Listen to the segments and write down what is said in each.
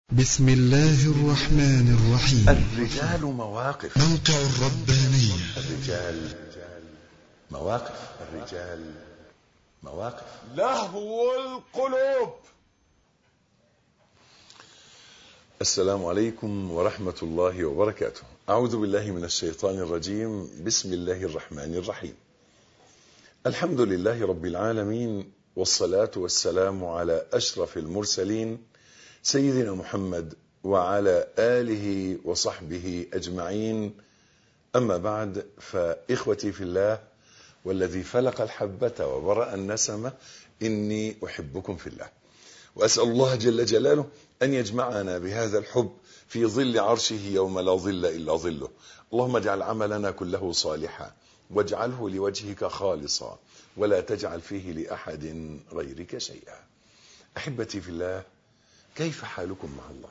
بسم الله الرحمن الرحيم. الرجال مواقف. موقع الربانية. الرجال مواقف. الرجال مواقف. لهو القلوب. السلام عليكم ورحمة الله وبركاته. أعوذ بالله من الشيطان الرجيم. بسم الله الرحمن الرحيم. الحمد لله رب العالمين، والصلاة والسلام على أشرف المرسلين سيدنا محمد وعلى آله وصحبه أجمعين. أما بعد، فإخوتي في الله والذي فلق الحبة وبرأ النسمة، إني أحبكم في الله، وأسأل الله جل جلاله أن يجمعنا بهذا الحب في ظل عرشه يوم لا ظل إلا ظله. اللهم اجعل عملنا كله صالحا، واجعله لوجهك خالصا، ولا تجعل فيه لأحد غيرك شيئا. أحبتي في الله، كيف حالكم مع الله؟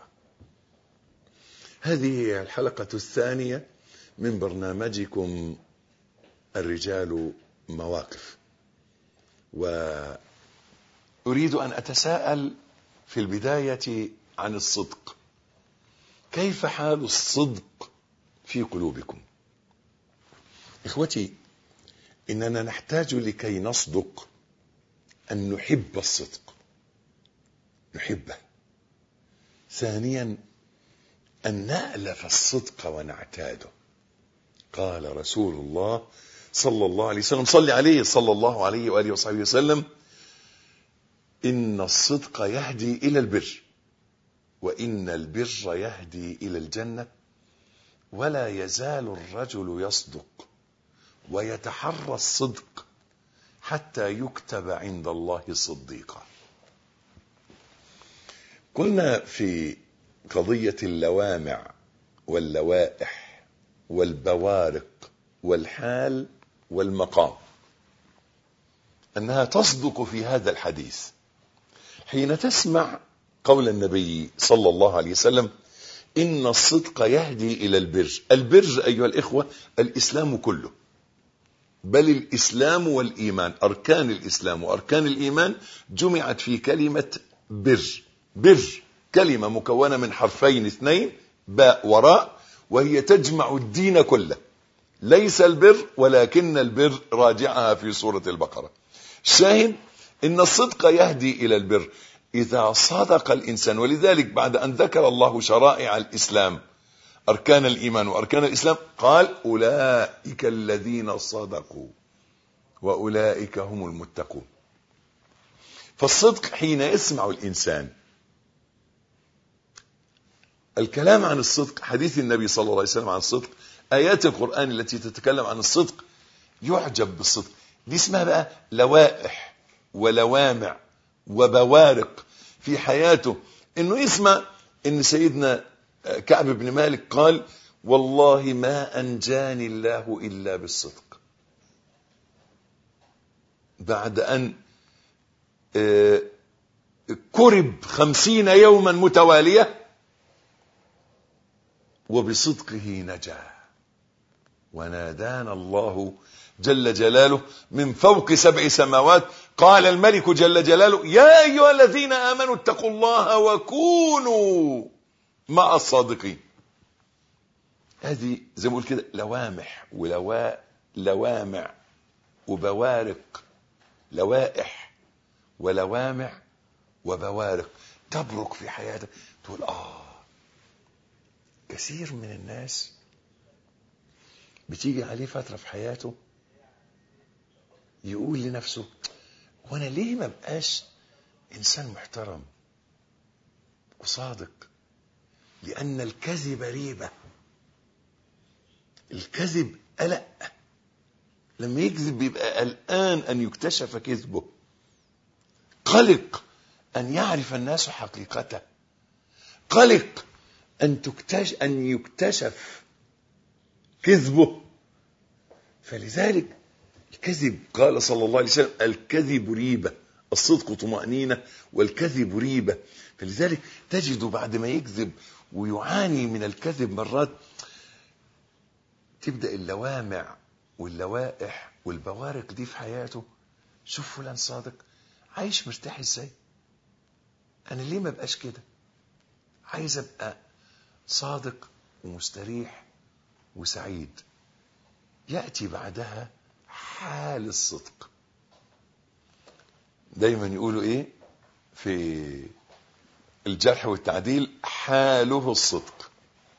هذه هي الحلقة الثانية من برنامجكم الرجال مواقف، وأريد أن أتساءل في البداية عن الصدق. كيف حال الصدق في قلوبكم؟ إخوتي، إننا نحتاج لكي نصدق أن نحب الصدق، نحبه. ثانيا، أن نألف الصدق ونعتاده. قال رسول الله صلى الله عليه وسلم، صلى عليه صلى الله عليه وآله وصحبه وسلم: إن الصدق يهدي إلى البر، وإن البر يهدي إلى الجنة، ولا يزال الرجل يصدق ويتحرى الصدق حتى يكتب عند الله صديقا. قلنا في قضية اللوامع واللوائح والبوارق والحال والمقام أنها تصدق في هذا الحديث حين تسمع قول النبي صلى الله عليه وسلم: إن الصدق يهدي إلى البر. البر أيها الإخوة الإسلام كله، بل الإسلام والإيمان، أركان الإسلام وأركان الإيمان جمعت في كلمة بر. بر كلمة مكونة من حرفين اثنين، باء وراء، وهي تجمع الدين كله. ليس البر ولكن البر، راجعها في سورة البقرة. الشاهد إن الصدق يهدي إلى البر إذا صدق الإنسان. ولذلك بعد أن ذكر الله شرائع الإسلام، أركان الإيمان وأركان الإسلام، قال: أولئك الذين صدقوا وأولئك هم المتقون. فالصدق حين يسمع الإنسان الكلام عن الصدق، حديث النبي صلى الله عليه وسلم عن الصدق، آيات القرآن التي تتكلم عن الصدق، يعجب بالصدق. دي اسمها بقى لوائح ولوامع وبوارق في حياته. انه يسمع ان سيدنا كعب بن مالك قال: والله ما أنجاني الله إلا بالصدق. بعد أن كرب 50 يوما متوالية، وبصدقه نجا، ونادانا الله جل جلاله من فوق 7 سماوات. قال الملك جل جلاله: يا أيها الذين آمنوا اتقوا الله وكونوا مع الصادقين. هذه زي ما بقول كده لوامح لوامع وبوارق، لوائح ولوامع وبوارق تبرك في حياتك. تقول: كثير من الناس بتيجي عليه فترة في حياته يقول لنفسه: وانا ليه ما بقاش انسان محترم وصادق؟ لان الكذب ريبة، الكذب قلق. لما يكذب بيبقى قلقان ان يكتشف كذبه، قلق ان يعرف الناس حقيقته، قلق ان يكتشف كذبه. فلذلك الكذب، قال صلى الله عليه وسلم: الكذب ريبة، الصدق طمأنينة، والكذب ريبة. فلذلك تجد بعد ما يكذب ويعاني من الكذب مرات، تبدأ اللوامع واللوائح والبوارق دي في حياته. شوف فلان صادق، عايش مرتاح ازاي، انا ليه ما بقاش كده؟ عايز ابقى صادق ومستريح وسعيد، يأتي بعدها حال الصدق. دايما يقولوا ايه في الجرح والتعديل؟ حاله الصدق.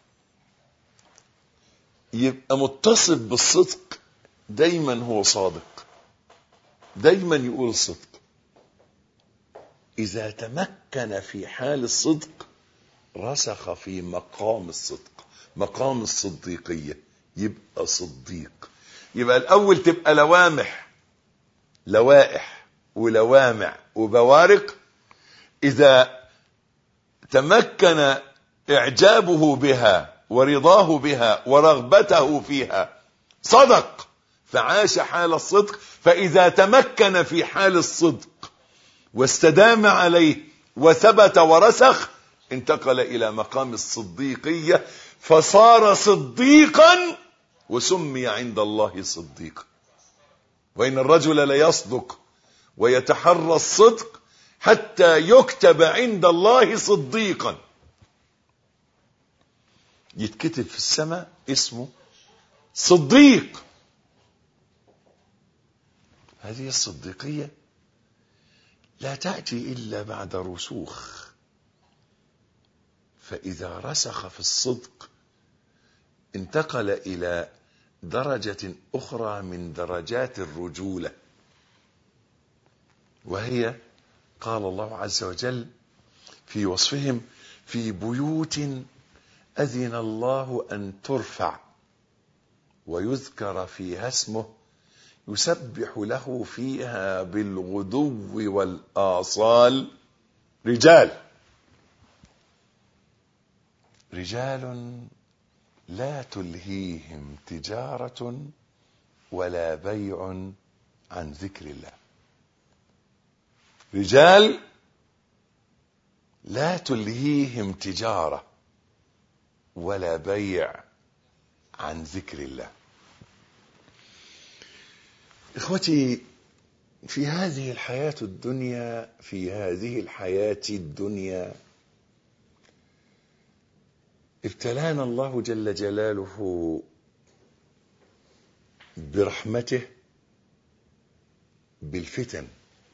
يبقى متصف بالصدق دايما، هو صادق، دايما يقول الصدق. إذا تمكن في حال الصدق رسخ في مقام الصدق، مقام الصديقية، يبقى صديق. يبقى الأول تبقى لوائح ولوامع وبوارق. إذا تمكن إعجابه بها ورضاه بها ورغبته فيها صدق، فعاش حال الصدق. فإذا تمكن في حال الصدق واستدام عليه وثبت ورسخ، انتقل إلى مقام الصديقية فصار صديقا وسمي عند الله صديقا. وإن الرجل ليصدق ويتحرى الصدق حتى يكتب عند الله صديقا، يتكتب في السماء اسمه صديق. هذه الصديقية لا تأتي إلا بعد رسوخ. فإذا رسخ في الصدق انتقل إلى درجة أخرى من درجات الرجولة، وهي قال الله عز وجل في وصفهم: في بيوت أذن الله أن ترفع ويذكر فيها اسمه يسبح له فيها بالغدو والآصال رجال لا تلهيهم تجارة ولا بيع عن ذكر الله. رجال لا تلهيهم تجارة ولا بيع عن ذكر الله. إخوتي، في هذه الحياة الدنيا ابتلانا الله جل جلاله برحمته بالفتن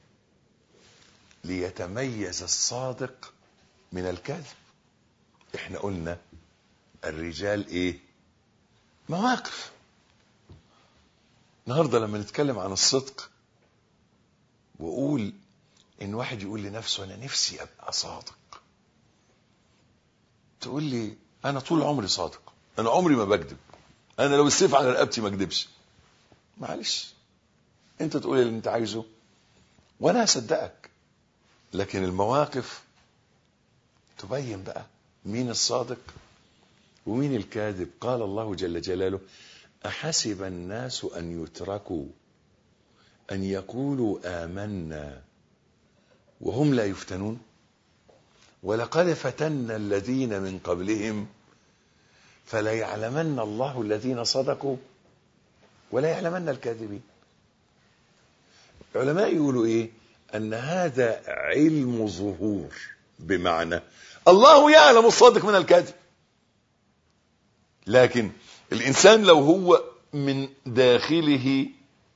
ليتميز الصادق من الكاذب. احنا قلنا الرجال ايه؟ مواقف. النهارده لما نتكلم عن الصدق وأقول إن واحد يقول لنفسه أنا نفسي أبقى صادق، تقول لي أنا طول عمري صادق، أنا عمري ما بكذب، أنا لو السيف على رقبتي ما أكذبش. معلش، أنت تقول اللي أنت عايزه وأنا هصدقك، لكن المواقف تبين بقى مين الصادق ومين الكاذب. قال الله جل جلاله: أحسب الناس أن يتركوا أن يقولوا آمنا وهم لا يفتنون ولقد فتنا الذين من قبلهم فليعلمن الله الذين صدقوا ولا يعلمن الكاذبين. العلماء يقولوا إيه؟ أن هذا علم ظهور، بمعنى الله يعلم الصادق من الكاذب، لكن الإنسان لو هو من داخله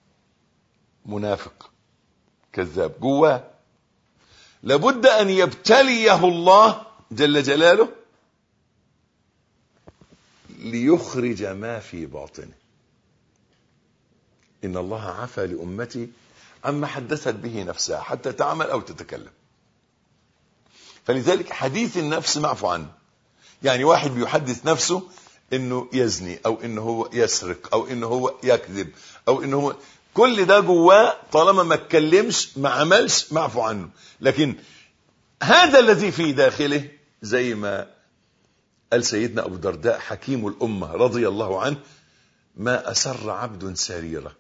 منافق كذاب جواه، لابد أن يبتليه الله جل جلاله ليخرج ما في باطنه. إن الله عفى لأمتي عما حدثت به نفسها حتى تعمل أو تتكلم. فلذلك حديث النفس معفو عنه. يعني واحد بيحدث نفسه انه يزني او انه هو يسرق او انه هو يكذب او انه هو، كل ده جواه طالما ما اتكلمش ما عملش معفو عنه. لكن هذا الذي في داخله، زي ما قال سيدنا ابو الدرداء حكيم الامه رضي الله عنه: ما اسر عبد سريره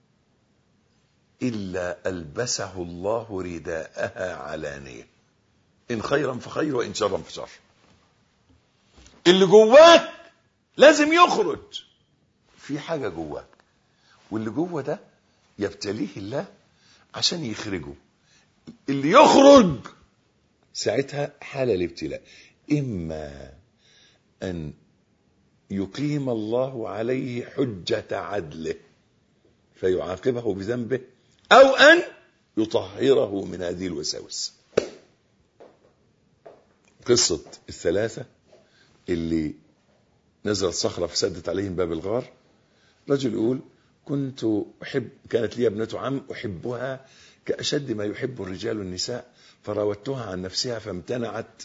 الا البسه الله رداءها علانيه، ان خيرا فخير وان شرا فشر. اللي جواك لازم يخرج، في حاجة جواك، واللي جوه ده يبتليه الله عشان يخرجه. اللي يخرج ساعتها حال الابتلاء. إما أن يقيم الله عليه حجة عدله فيعاقبه بذنبه، أو أن يطهره من هذه الوساوس. قصة الثلاثة اللي نزلت صخرة فسدت عليهم باب الغار. رجل يقول: كانت لي ابنة عم أحبها كأشد ما يحب الرجال النساء، فراودتها عن نفسها فامتنعت،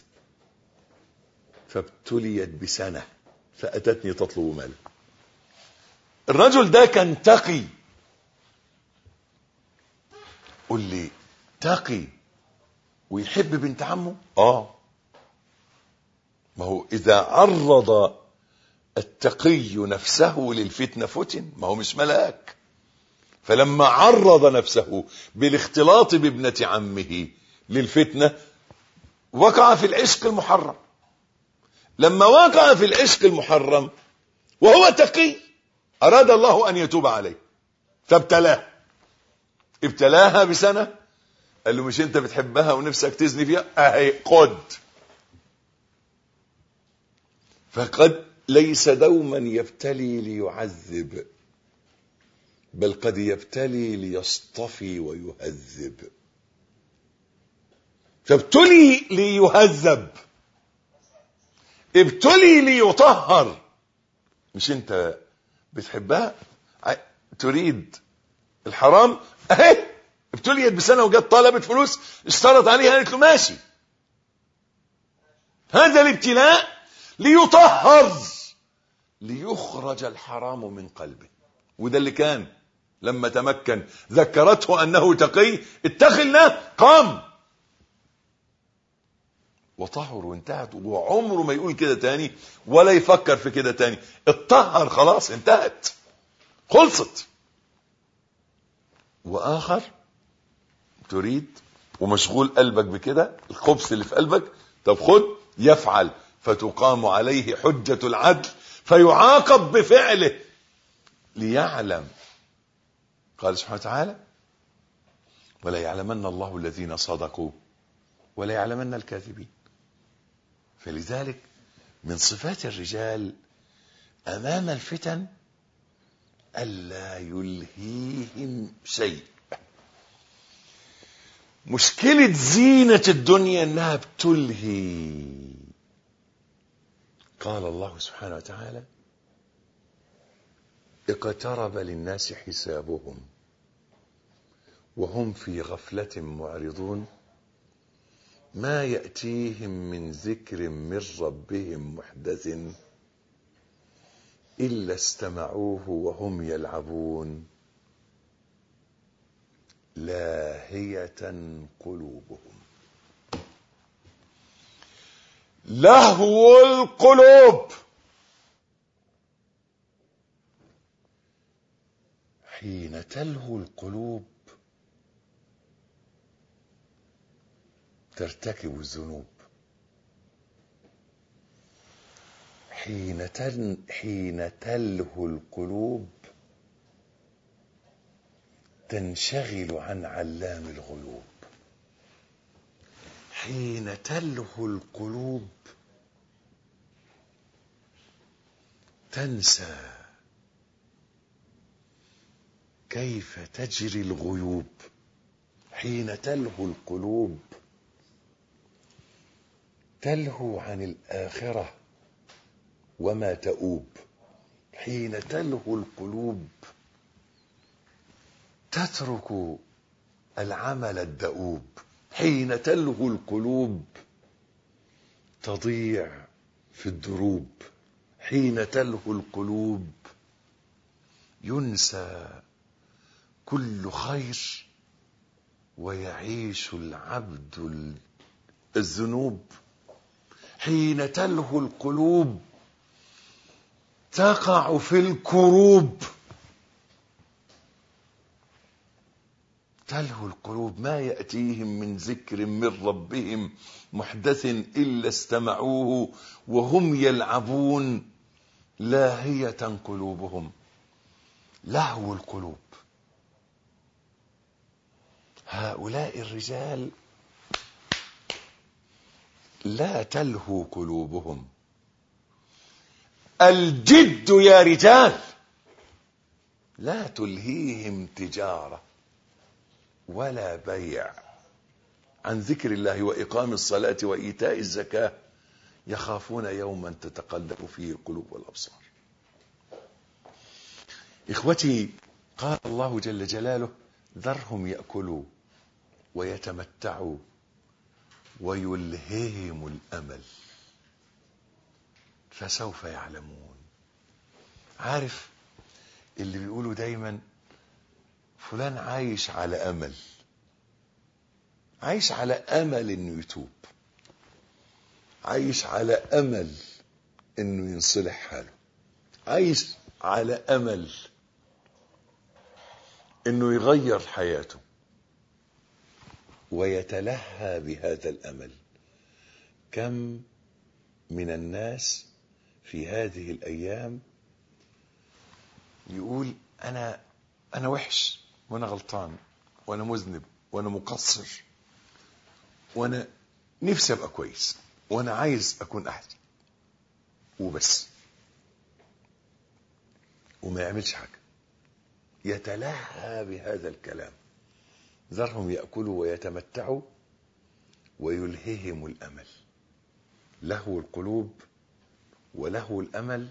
فابتليت بسنة فأتتني تطلب مال. الرجل ده كان تقي. قل لي تقي ويحب بنت عمه؟ ما هو إذا عرض التقي نفسه للفتنة فتن، ما هو مش ملاك. فلما عرض نفسه بالاختلاط بابنة عمه للفتنة وقع في العشق المحرم. لما وقع في العشق المحرم وهو تقي أراد الله أن يتوب عليه ابتلاها بسنة. قال له: مش انت بتحبها ونفسك تزني فيها؟ اهي قد. فقد ليس دوما يبتلي ليعذب، بل قد يبتلي ليصطفي ويهذب. فابتلي ليهذب، ابتلي ليطهر. مش انت بتحبها تريد الحرام؟ اهي ابتليت بسنة وجت طلبت فلوس، اشترط عليها، قالت له ماشي. هذا الابتلاء ليطهر، ليخرج الحرام من قلبه. وده اللي كان لما تمكن ذكرته أنه تقي، اتق الله، قام وطهر وانتهت، وعمره ما يقول كده تاني ولا يفكر في كده تاني. اتطهر خلاص، انتهت، خلصت. وآخر تريد ومشغول قلبك بكده، الخبث اللي في قلبك، طب خد، يفعل، فتقام عليه حجة العدل فيعاقب بفعله ليعلم. قال سبحانه وتعالى: ولا يعلمن الله الذين صدقوا ولا يعلمن الكاذبين. فلذلك من صفات الرجال أمام الفتن ألا يلهيهم شيء. مشكلة زينة الدنيا أنها بتلهي. قال الله سبحانه وتعالى: اقترب للناس حسابهم وهم في غفلة معرضون ما يأتيهم من ذكر من ربهم محدث إلا استمعوه وهم يلعبون لاهية قلوبهم. لهو القلوب. حين تلهو القلوب ترتكب الذنوب. حين تلهو القلوب تنشغل عن علام الغيوب. حين تلهو القلوب تنسى كيف تجري الغيوب. حين تلهو القلوب تلهو عن الآخرة وما تؤوب. حين تلهو القلوب تترك العمل الدؤوب. حين تلهو القلوب تضيع في الدروب. حين تلهو القلوب ينسى كل خير ويعيش العبد الذنوب. حين تلهو القلوب تقع في الكروب. تلهو القلوب ما يأتيهم من ذكر من ربهم محدث إلا استمعوه وهم يلعبون لاهية قلوبهم. لهو القلوب. هؤلاء الرجال لا تلهو قلوبهم. الجد يا رجال لا تلهيهم تجارة ولا بيع عن ذكر الله وإقام الصلاة وإيتاء الزكاة يخافون يوما تتقلب فيه القلوب والأبصار. إخوتي، قال الله جل جلاله: ذرهم يأكلوا ويتمتعوا ويلههم الأمل فسوف يعلمون. عارف اللي بيقولوا دايما فلان عايش على أمل، عايش على أمل إنه يتوب، عايش على أمل إنه ينصلح حاله، عايش على أمل إنه يغير حياته، ويتلهى بهذا الأمل. كم من الناس في هذه الأيام يقول أنا وحش، وأنا غلطان، وأنا مذنب، وأنا مقصر، وأنا نفسي أبقى كويس، وأنا عايز أكون أحسن، وبس، وما يعملش حاجة، يتلهى بهذا الكلام. ذرهم يأكلوا ويتمتعوا ويلههم الأمل. لهو القلوب ولهو الأمل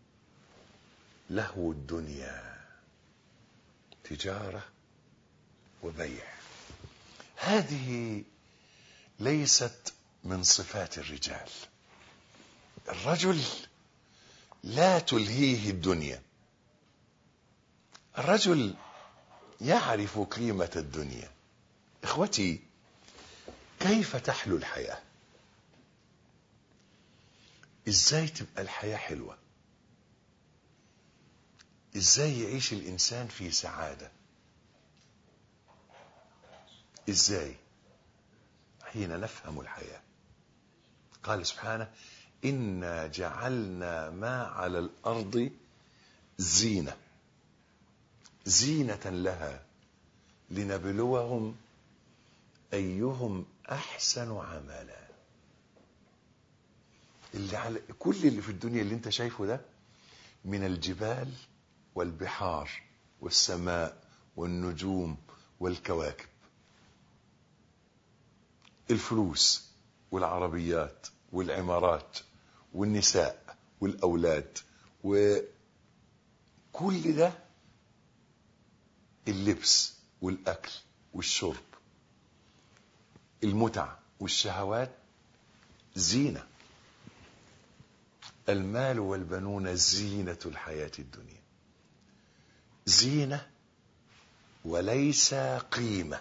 لهو الدنيا، تجارة وبيع. هذه ليست من صفات الرجال. الرجل لا تلهيه الدنيا، الرجل يعرف قيمة الدنيا. إخوتي، كيف تحلو الحياة؟ إزاي تبقى الحياة حلوة؟ إزاي يعيش الإنسان في سعادة؟ إزاي؟ حين نفهم الحياة. قال سبحانه: إنا جعلنا ما على الأرض زينة لها لنبلوهم أيهم أحسن عملا. كل اللي في الدنيا اللي انت شايفه ده، من الجبال والبحار والسماء والنجوم والكواكب، الفلوس والعربيات والعمارات والنساء والأولاد، وكل ده، اللبس والأكل والشرب، المتع والشهوات، زينة. المال والبنون زينة الحياة الدنيا، زينة وليس قيمة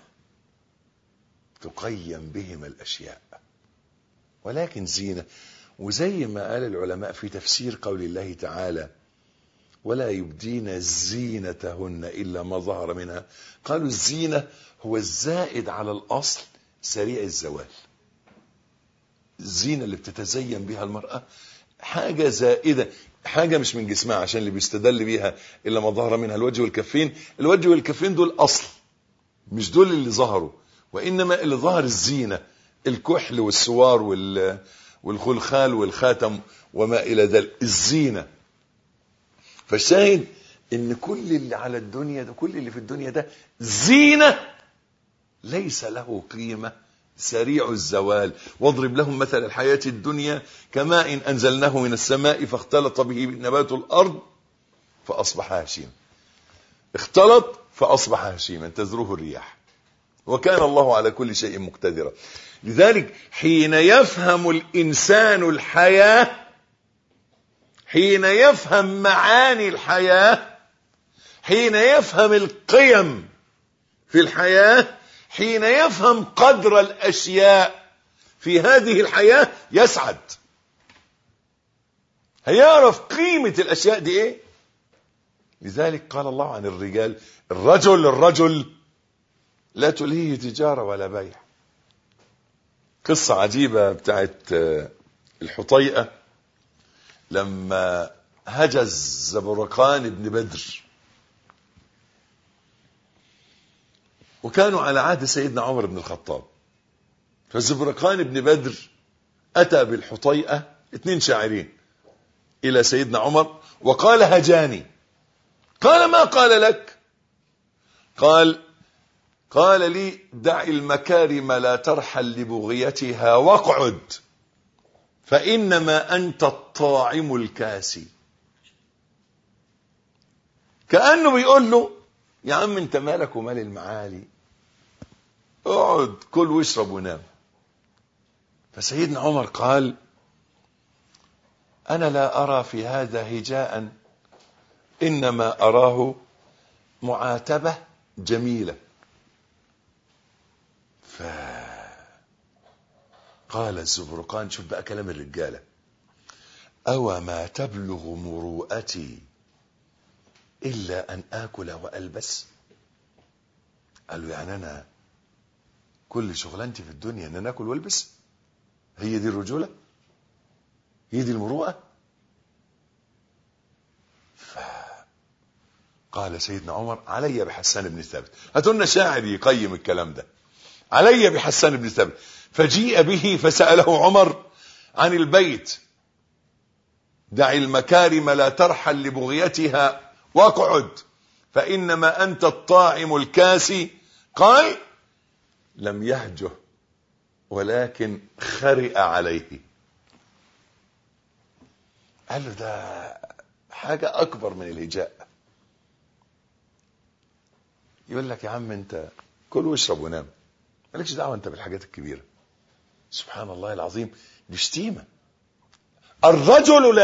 تقيم بهم الأشياء، ولكن زينة. وزي ما قال العلماء في تفسير قول الله تعالى: ولا يبدين زينتهن إلا ما ظهر منها، قالوا الزينة هو الزائد على الأصل سريع الزوال. الزينة اللي بتتزين بها المرأة حاجة زائدة، حاجة مش من جسمها، عشان اللي بيستدل بيها إلا ما ظهر منها الوجه والكفين. الوجه والكفين دول أصل، مش دول اللي ظهروا، وإنما اللي ظهر الزينة، الكحل والسوار والخلخال والخاتم وما إلى ذلك، الزينة. فالشاهد إن كل اللي على الدنيا ده، كل اللي في الدنيا ده زينة ليس له قيمة، سريع الزوال. واضرب لهم مثل الحياة الدنيا كماء إن أنزلناه من السماء فاختلط به نبات الأرض فأصبح هشيما. اختلط فأصبح هشيما تذروه الرياح، وكان الله على كل شيء مقتدرا. لذلك حين يفهم الإنسان الحياة، حين يفهم معاني الحياة، حين يفهم القيم في الحياة، حين يفهم قدر الأشياء في هذه الحياة، يسعد. هيعرف قيمة الأشياء دي إيه. لذلك قال الله عن الرجال: الرجل لا تلهيه تجارة ولا بيع. قصة عجيبة بتاعت الحطيئة لما هجز زبرقان بن بدر، وكانوا على عهد سيدنا عمر بن الخطاب. فزبرقان بن بدر أتى بالحطيئة 2 شاعرين إلى سيدنا عمر وقال هجاني. قال ما قال لك؟ قال لي دع المكارم لا ترحل لبغيتها واقعد فإنما أنت الطاعم الكاسي. كأنه بيقول له يا عم انت مالك ومال المعالي، اقعد كل واشرب ونام. فسيدنا عمر قال أنا لا أرى في هذا هجاء، إنما أراه معاتبة جميلة. فقال الزبرقان، شوف بقى كلام الرجالة، أو ما تبلغ مروءتي إلا أن آكل وألبس؟ قال له يعني أنا كل شغلانتي في الدنيا أن أنا آكل وألبس؟ هي دي الرجولة؟ هي دي المروءة؟ قال سيدنا عمر علي بحسان بن ثابت. هاتولنا شاعر يقيم الكلام ده. علي بحسان بن ثابت. فجيء به فسأله عمر عن البيت دع المكارم لا ترحل لبغيتها واقعد فإنما أنت الطاعم الكاسي. قال لم يهجه ولكن خرئ عليه. قال له ده حاجة أكبر من الهجاء. يقول لك يا عم انت كل واشرب ونام، مالكش دعوة انت بالحاجات الكبيرة. سبحان الله العظيم، دي شتيمة. الرجل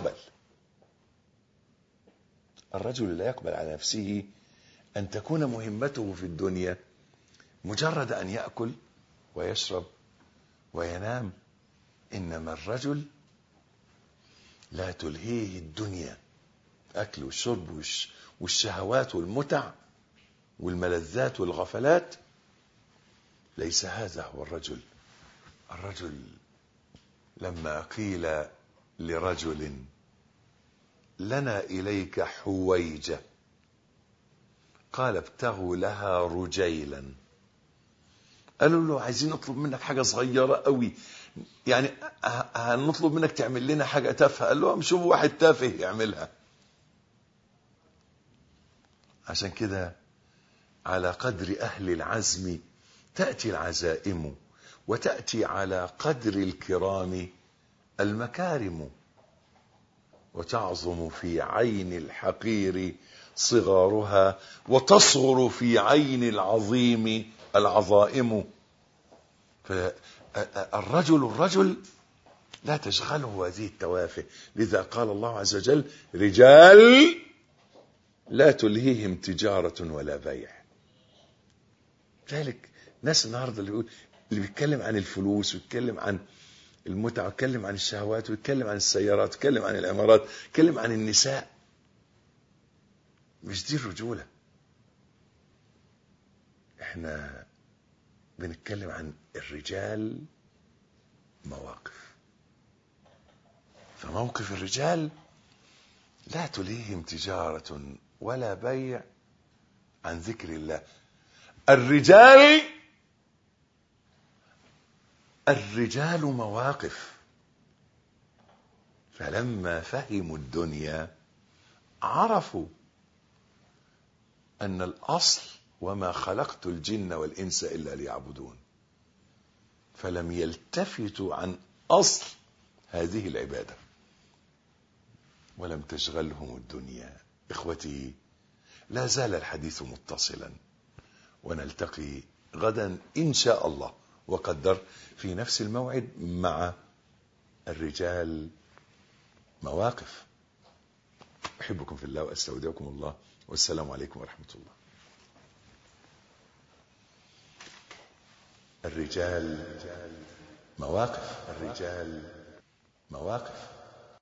لا يقبل على نفسه أن تكون مهمته في الدنيا مجرد أن يأكل ويشرب وينام. إنما الرجل لا تلهيه الدنيا، أكل والشرب والشهوات والمتع والملذات والغفلات. ليس هذا هو الرجل. الرجل لما قيل لرجل لنا إليك حويجة قال ابتغوا لها رجيلا. قالوا له عايزين نطلب منك حاجة صغيرة قوي، يعني هنطلب منك تعمل لنا حاجة تافهة. قال له شوفوا واحد تافه يعملها. عشان كده على قدر أهل العزم تأتي العزائم، وتأتي على قدر الكرام المكارم، وتعظم في عين الحقير صغارها وتصغر في عين العظيم العظائم. فالرجل لا تشغله هذه التوافه. لذا قال الله عز وجل رجال لا تلهيهم تجارة ولا بيع. ذلك ناس النهارده اللي بيتكلم عن الفلوس ويتكلم عن المتعة ويتكلم عن الشهوات ويتكلم عن السيارات ويتكلم عن العمارات ويتكلم عن النساء. مش دي الرجولة. احنا بنتكلم عن الرجال مواقف. فموقف الرجال لا تلهيهم تجارة ولا بيع عن ذكر الله. الرجال مواقف. فلما فهموا الدنيا عرفوا أن الأصل وما خلقت الجن والإنس إلا ليعبدون. فلم يلتفتوا عن أصل هذه العبادة ولم تشغلهم الدنيا. إخوتي، لا زال الحديث متصلا، ونلتقي غدا إن شاء الله وقدر في نفس الموعد مع الرجال مواقف. أحبكم في الله وأستودعكم الله، والسلام عليكم ورحمة الله. الرجال مواقف.